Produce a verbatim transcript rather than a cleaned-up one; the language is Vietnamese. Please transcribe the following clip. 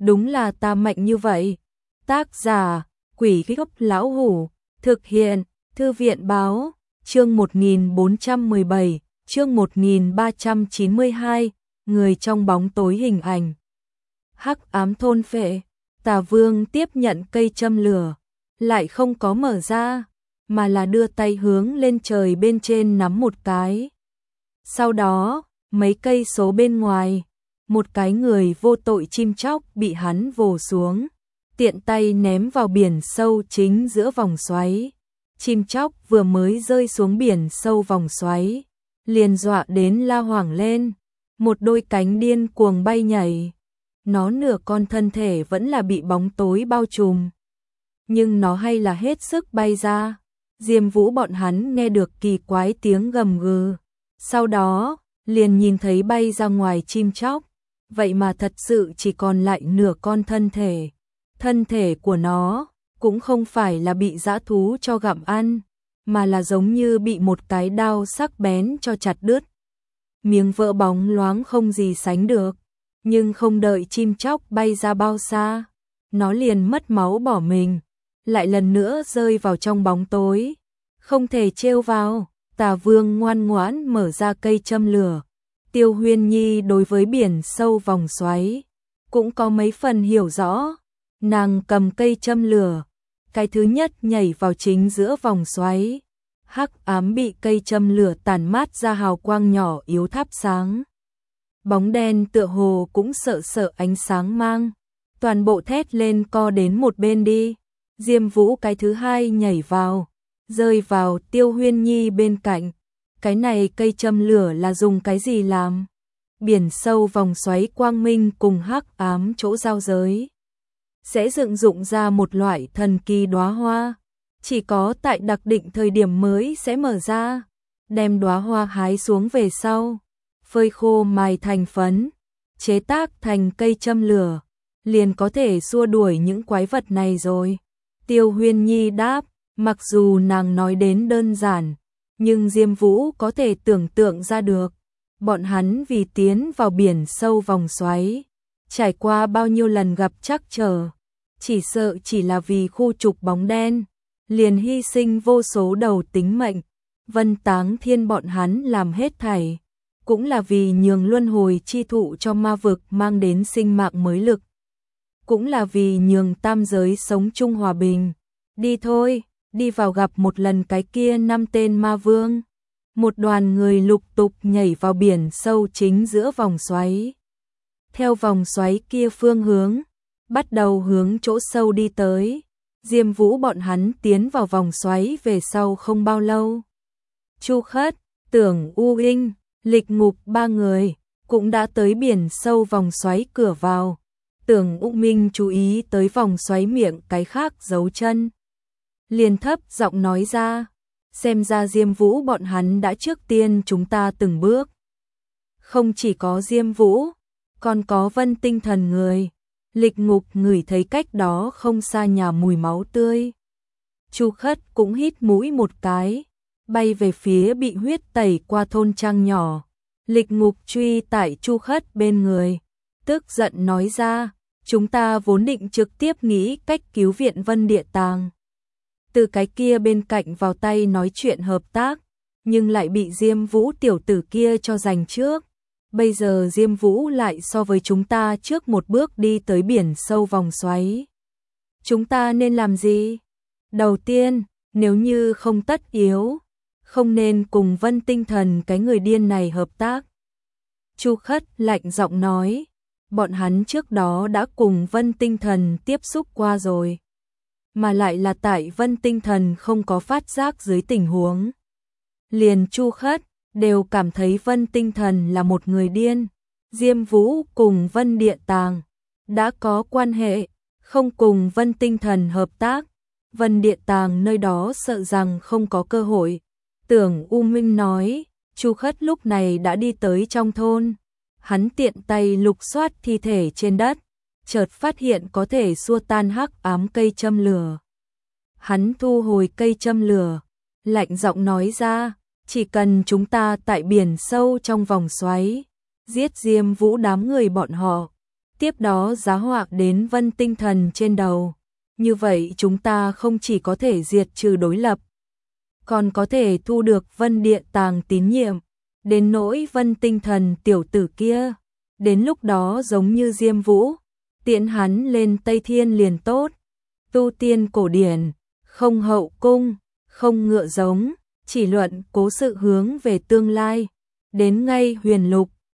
đúng là ta mạnh như vậy. Tác giả, Quỷ Gốc Lão Hủ, thực hiện, Thư viện Báo, chương một nghìn bốn trăm mười bảy, chương một nghìn ba trăm chín mươi hai, người trong bóng tối hình ảnh. Hắc ám thôn phệ, Tà Vương tiếp nhận cây châm lửa, lại không có mở ra, mà là đưa tay hướng lên trời bên trên nắm một cái. Sau đó, mấy cây số bên ngoài, một cái người vô tội chim chóc bị hắn vồ xuống, tiện tay ném vào biển sâu chính giữa vòng xoáy. Chim chóc vừa mới rơi xuống biển sâu vòng xoáy, liền dọa đến la hoảng lên, một đôi cánh điên cuồng bay nhảy. Nó nửa con thân thể vẫn là bị bóng tối bao trùm, nhưng nó hay là hết sức bay ra. Diêm Vũ bọn hắn nghe được kỳ quái tiếng gầm gừ, sau đó liền nhìn thấy bay ra ngoài chim chóc, vậy mà thật sự chỉ còn lại nửa con thân thể. Thân thể của nó cũng không phải là bị dã thú cho gặm ăn, mà là giống như bị một cái đao sắc bén cho chặt đứt. Miếng vỡ bóng loáng không gì sánh được, nhưng không đợi chim chóc bay ra bao xa, nó liền mất máu bỏ mình, lại lần nữa rơi vào trong bóng tối, không thể trêu vào. Tà Vương ngoan ngoãn mở ra cây châm lửa. Tiêu Huyên Nhi đối với biển sâu vòng xoáy cũng có mấy phần hiểu rõ, nàng cầm cây châm lửa, cái thứ nhất nhảy vào chính giữa vòng xoáy. Hắc ám bị cây châm lửa tàn mát ra hào quang nhỏ yếu thắp sáng. Bóng đen tựa hồ cũng sợ sợ ánh sáng mang, toàn bộ thét lên co đến một bên đi. Diêm Vũ cái thứ hai nhảy vào, rơi vào Tiêu Huyên Nhi bên cạnh. Cái này cây châm lửa là dùng cái gì làm? Biển sâu vòng xoáy quang minh cùng hắc ám chỗ giao giới sẽ dựng dụng ra một loại thần kỳ đóa hoa, chỉ có tại đặc định thời điểm mới sẽ mở ra. Đem đóa hoa hái xuống về sau, phơi khô mài thành phấn, chế tác thành cây châm lửa, liền có thể xua đuổi những quái vật này rồi. Tiêu Huyên Nhi đáp, mặc dù nàng nói đến đơn giản, nhưng Diêm Vũ có thể tưởng tượng ra được, bọn hắn vì tiến vào biển sâu vòng xoáy, trải qua bao nhiêu lần gặp trắc trở, chỉ sợ chỉ là vì khu trục bóng đen, liền hy sinh vô số đầu tính mệnh. Vân Táng Thiên bọn hắn làm hết thảy, cũng là vì nhường luân hồi chi thụ cho ma vực mang đến sinh mạng mới lực, cũng là vì nhường tam giới sống chung hòa bình. Đi thôi, đi vào gặp một lần cái kia năm tên ma vương. Một đoàn người lục tục nhảy vào biển sâu chính giữa vòng xoáy. Theo vòng xoáy kia phương hướng, bắt đầu hướng chỗ sâu đi tới. Diêm Vũ bọn hắn tiến vào vòng xoáy về sau không bao lâu. Chu Khất, Tưởng U Hinh, Lịch Ngục ba người cũng đã tới biển sâu vòng xoáy cửa vào. Tưởng U Minh chú ý tới vòng xoáy miệng cái khác dấu chân, liền thấp giọng nói ra, xem ra Diêm Vũ bọn hắn đã trước tiên chúng ta từng bước. Không chỉ có Diêm Vũ, còn có Vân Tinh Thần người. Lịch Ngục ngửi thấy cách đó không xa nhà mùi máu tươi. Chu Khất cũng hít mũi một cái, bay về phía bị huyết tẩy qua thôn trang nhỏ. Lịch Ngục truy tại Chu Khất bên người, tức giận nói ra, chúng ta vốn định trực tiếp nghĩ cách cứu viện Vân Địa Tàng, từ cái kia bên cạnh vào tay nói chuyện hợp tác, nhưng lại bị Diêm Vũ tiểu tử kia cho giành trước. Bây giờ Diêm Vũ lại so với chúng ta trước một bước đi tới biển sâu vòng xoáy. Chúng ta nên làm gì? Đầu tiên, nếu như không tất yếu, không nên cùng Vân Tinh Thần cái người điên này hợp tác. Chu Khất lạnh giọng nói, bọn hắn trước đó đã cùng Vân Tinh Thần tiếp xúc qua rồi, mà lại là tại Vân Tinh Thần không có phát giác dưới tình huống. Liền Chu Khất đều cảm thấy Vân Tinh Thần là một người điên. Diêm Vũ cùng Vân Địa Tàng đã có quan hệ, không cùng Vân Tinh Thần hợp tác, Vân Địa Tàng nơi đó sợ rằng không có cơ hội. Tưởng U Minh nói, Chu Khất lúc này đã đi tới trong thôn, hắn tiện tay lục soát thi thể trên đất, chợt phát hiện có thể xua tan hắc ám cây châm lửa. Hắn thu hồi cây châm lửa, lạnh giọng nói ra, chỉ cần chúng ta tại biển sâu trong vòng xoáy, giết Diêm Vũ đám người bọn họ, tiếp đó giá họa đến vân tinh thần trên đầu. Như vậy chúng ta không chỉ có thể diệt trừ đối lập, còn có thể thu được vân địa tàng tín nhiệm. Đến nỗi vân tinh thần tiểu tử kia, đến lúc đó giống như Diêm Vũ, tiễn hắn lên Tây Thiên liền tốt. Tu tiên cổ điển, không hậu cung, không ngựa giống, chỉ luận cố sự hướng về tương lai. Đến ngay huyền lục,